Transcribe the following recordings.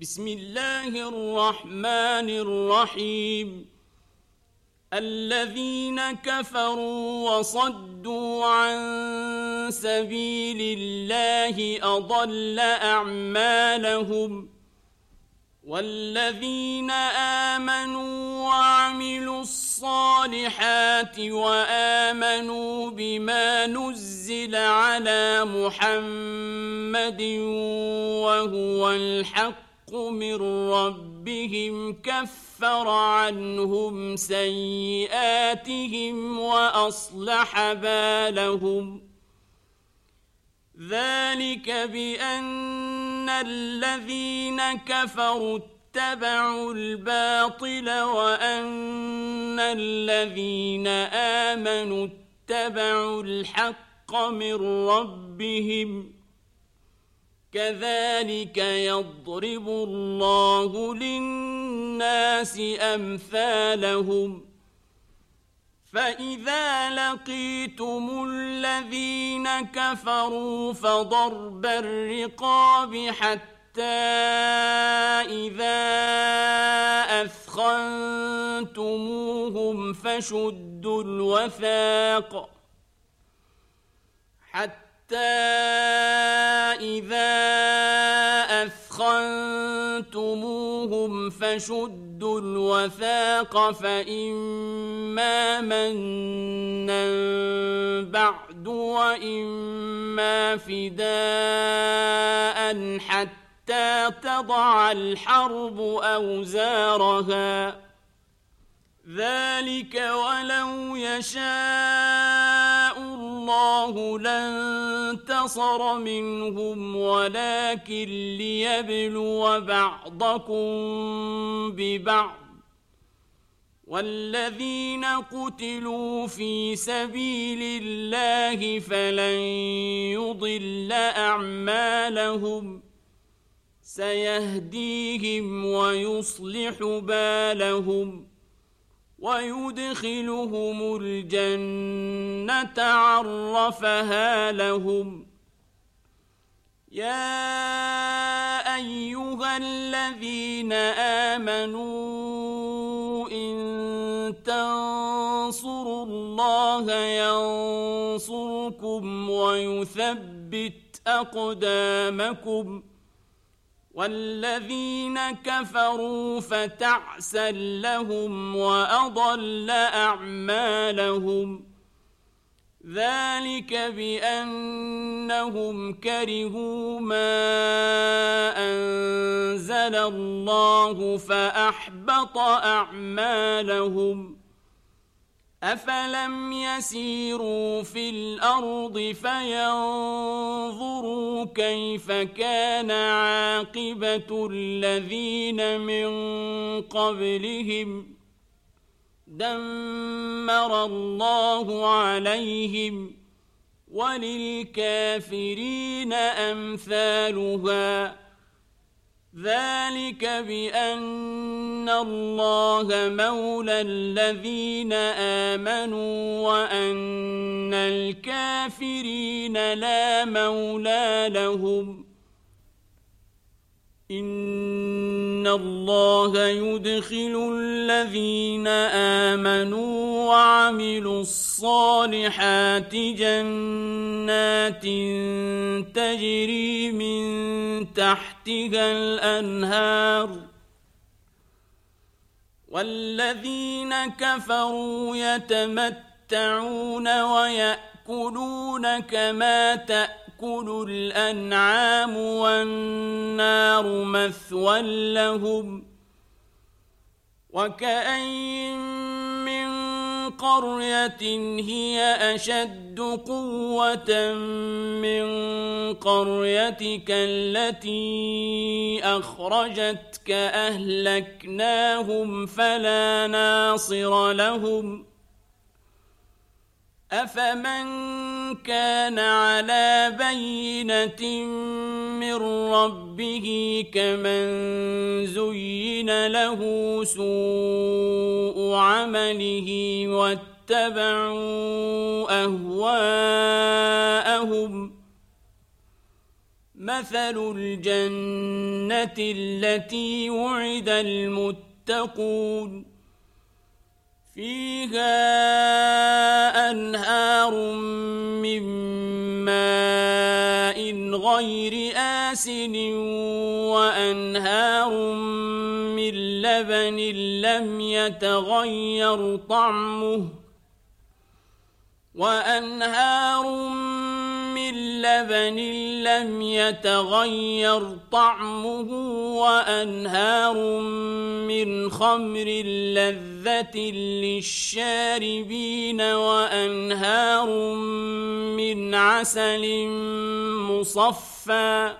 بسم الله الرحمن الرحيم الذين كفروا وصدوا عن سبيل الله أضل أعمالهم والذين آمنوا وعملوا الصالحات وآمنوا بما نزل على محمد وهو الحق من ربهم كفر عنهم سيئاتهم وأصلح بالهم ذلك بأن الذين كفروا اتبعوا الباطل وأن الذين آمنوا اتبعوا الحق من ربهم كذلك يضرب الله للناس أمثالهم فإذا لقيتم الذين كفروا فضرب الرقاب حتى إذا أثخنتموهم فشدوا الوثاق فإما منا بعد وإما فداء حتى تضع الحرب أوزارها ذلك ولو يشاء الله لانتصر منهم ولكن ليبلو بعضكم ببعض والذين قتلوا في سبيل الله فلن يضل أعمالهم سيهديهم ويصلح بالهم ويدخلهم الجنة عرفها لهم يا أيها الذين آمنوا إن تنصروا الله ينصركم ويثبت أقدامكم والذين كفروا فتعسا لهم وأضل أعمالهم ذلك بأنهم كرهوا ما أنزل الله فأحبط أعمالهم أفلم يسيروا في الأرض فينظروا كيف كان عاقبة الذين من قبلهم دمر الله عليهم وللكافرين أمثالها ذلك بأن الله مولى الذين آمنوا وأن الكافرين لا مولى لهم إن الله يدخل الذين آمنوا وعملوا الصالحات جنات تجري من تحتها الأنهار والذين كفروا يتمتعون ويأكلون كما تأكل الأنعام والنار مثوى لهم وكأين من قرية هي أشد قوة من قريتك التي أخرجتك أهلكناهم فلا ناصر لهم أفمن كان على بينة من ربه كمن زين له سوء عمله واتبعوا أهواءهم مثل الجنة التي وعد المتقون فيها أنهار من ماء غير آسن وأنهار من لبن لم يتغير طعمه وأنهار من خمر لذة للشاربين وأنهار من عسل مصفى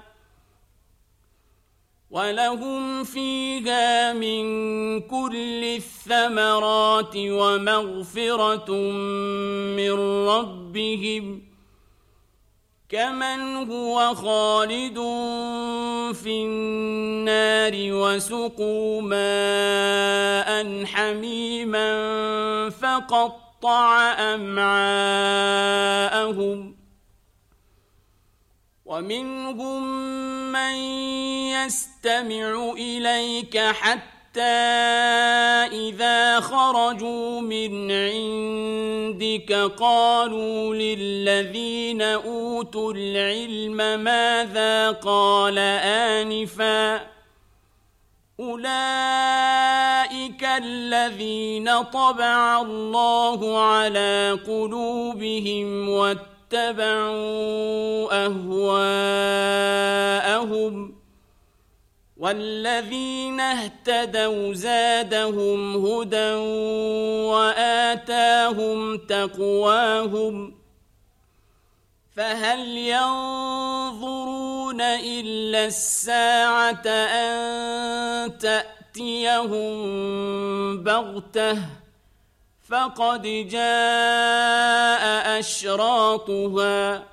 ولهم فيها من كل الثمرات ومغفرة من ربهم كمن هو خالد في النار وسقوا ماء حميما فقطع أمعاءهم ومنهم من يستمع إليك حتى إذا خرجوا من عندك قالوا للذين أوتوا العلم ماذا قال آنفا أولئك الذين طبع الله على قلوبهم واتبعوا أهواءهم والذين اهتدوا زادهم هدى وآتاهم تقواهم فهل ينظرون إلا الساعة أن تأتيهم بغتة فقد جاء أشراطها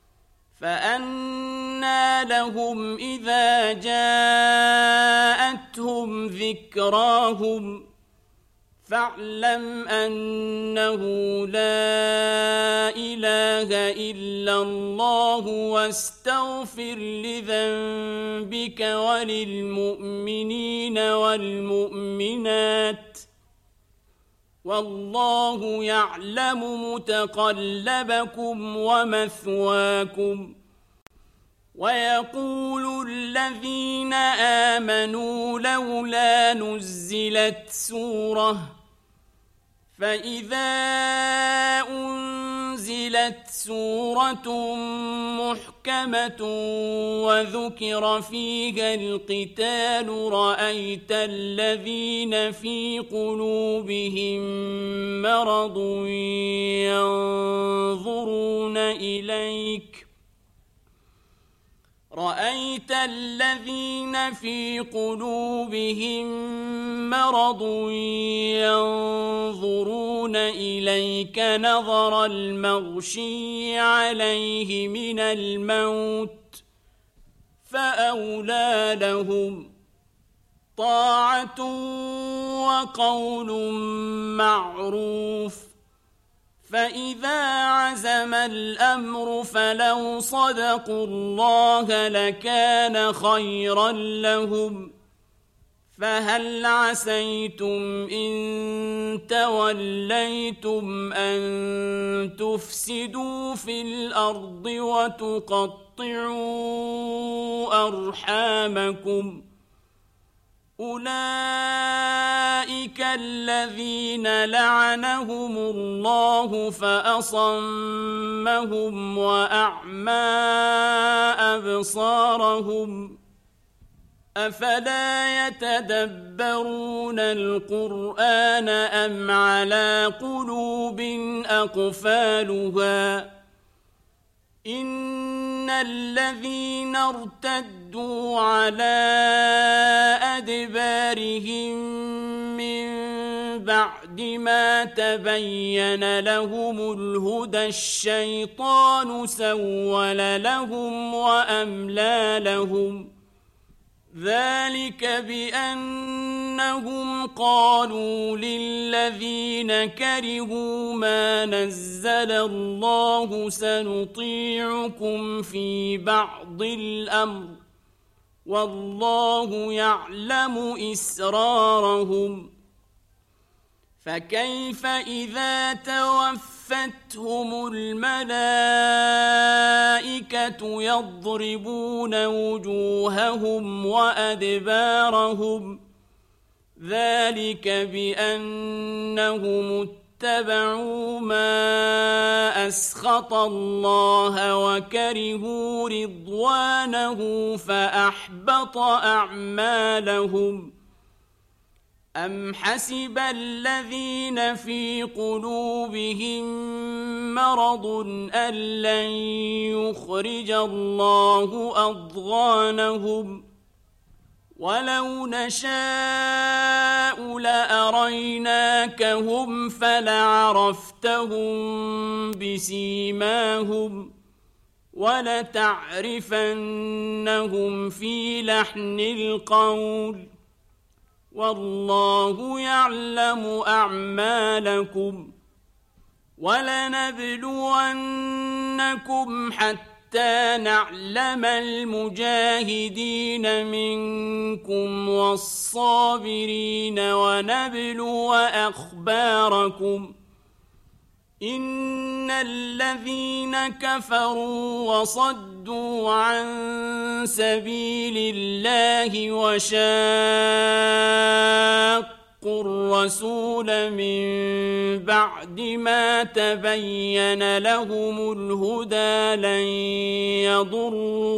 فأنى لهم إذا جاءتهم ذكراهم فاعلم أنه لا إله إلا الله واستغفر لذنبك وللمؤمنين والمؤمنات والله يعلم متقلبكم ومثواكم ويقول الذين آمنوا لولا نزلت سورة فإذا أنزلت سورة محكمة وذكر فيها القتال رأيت الذين في قلوبهم مرض ينظرون إليك نظر المغشي عليه من الموت فأولى لهم طاعة وقول معروف فإذا عزم الأمر فلو صدقوا الله لكان خيرا لهم فهل عسيتم إن توليتم أن تفسدوا في الأرض وتقطعوا أرحامكم أولئك الذين لعنهم الله فأصمهم وأعمى أبصارهم أفلا يتدبرون القرآن أم على قلوب أقفالها إن الذين ارتدوا على أدبارهم من بعد ما تبين لهم الهدى الشيطان سول لهم وأملى لهم ذلك بأن أنهم قالوا للذين كرهوا ما نزل الله سنطيعكم في بعض الأمر والله يعلم إسرارهم فكيف إذا توفتهم الملائكة يضربون وجوههم وأدبارهم ذلك بأنهم اتبعوا ما أسخط الله وكرهوا رضوانه فأحبط أعمالهم أم حسب الذين في قلوبهم مرض أن لن يخرج الله أضغانهم ولو نشاء لأريناكهم فلعرفتهم بسيماهم ولتعرفنهم في لحن القول والله يعلم أعمالكم ولنبلونكم حتى نعلم المجاهدين منكم والصابرين ونبلو أخباركم إن الذين كفروا وصدوا عن سبيل الله وشاقوا الرسول من بعد ما تبين لهم الهدى لن يضروا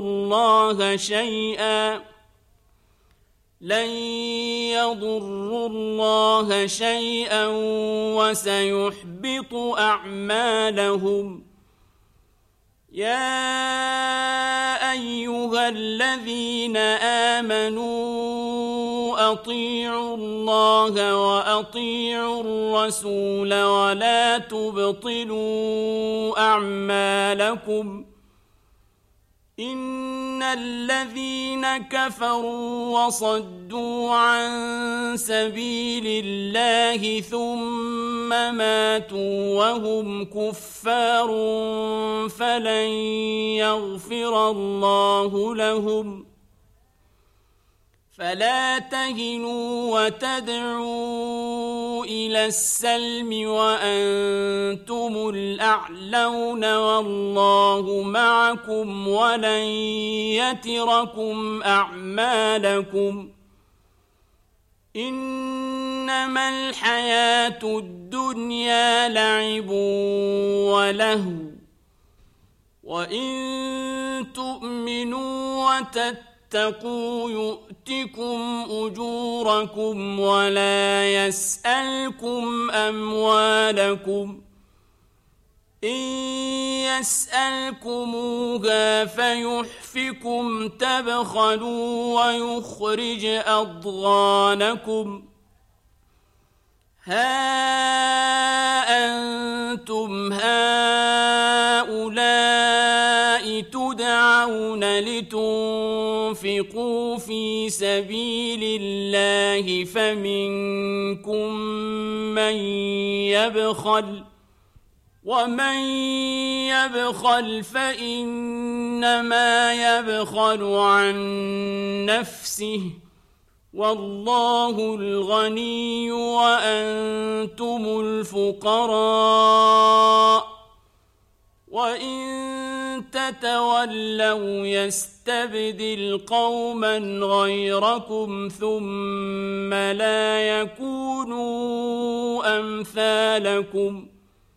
الله شيئا وسيحبط أعمالهم يا أيها الذين آمنوا أطيعوا الله وأطيعوا الرسول ولا تبطلوا أعمالكم إن الذين كفروا وصدوا عن سبيل الله ثم ماتوا وهم كفار فلن يغفر الله لهم فلا تهنوا وتدعوا إلى السلم وأنتم الأعلون والله معكم ولن يتركم أعمالكم إنما الحياة الدنيا لعب ولهو وإن تؤمنوا وتتقوا يؤتكم أجوركم ولا يسألكم أموالكم إن يسألكموها فيحفكم تبخلوا ويخرج أضغانكم ها أنتم هؤلاء تدعون لتنفقوا في سبيل الله فمنكم من يبخل ومن يبخل فإنما يبخل عن نفسه والله الغني وأنتم الفقراء وإن تتولوا يستبدل قوما غيركم ثم لا يكونوا أمثالكم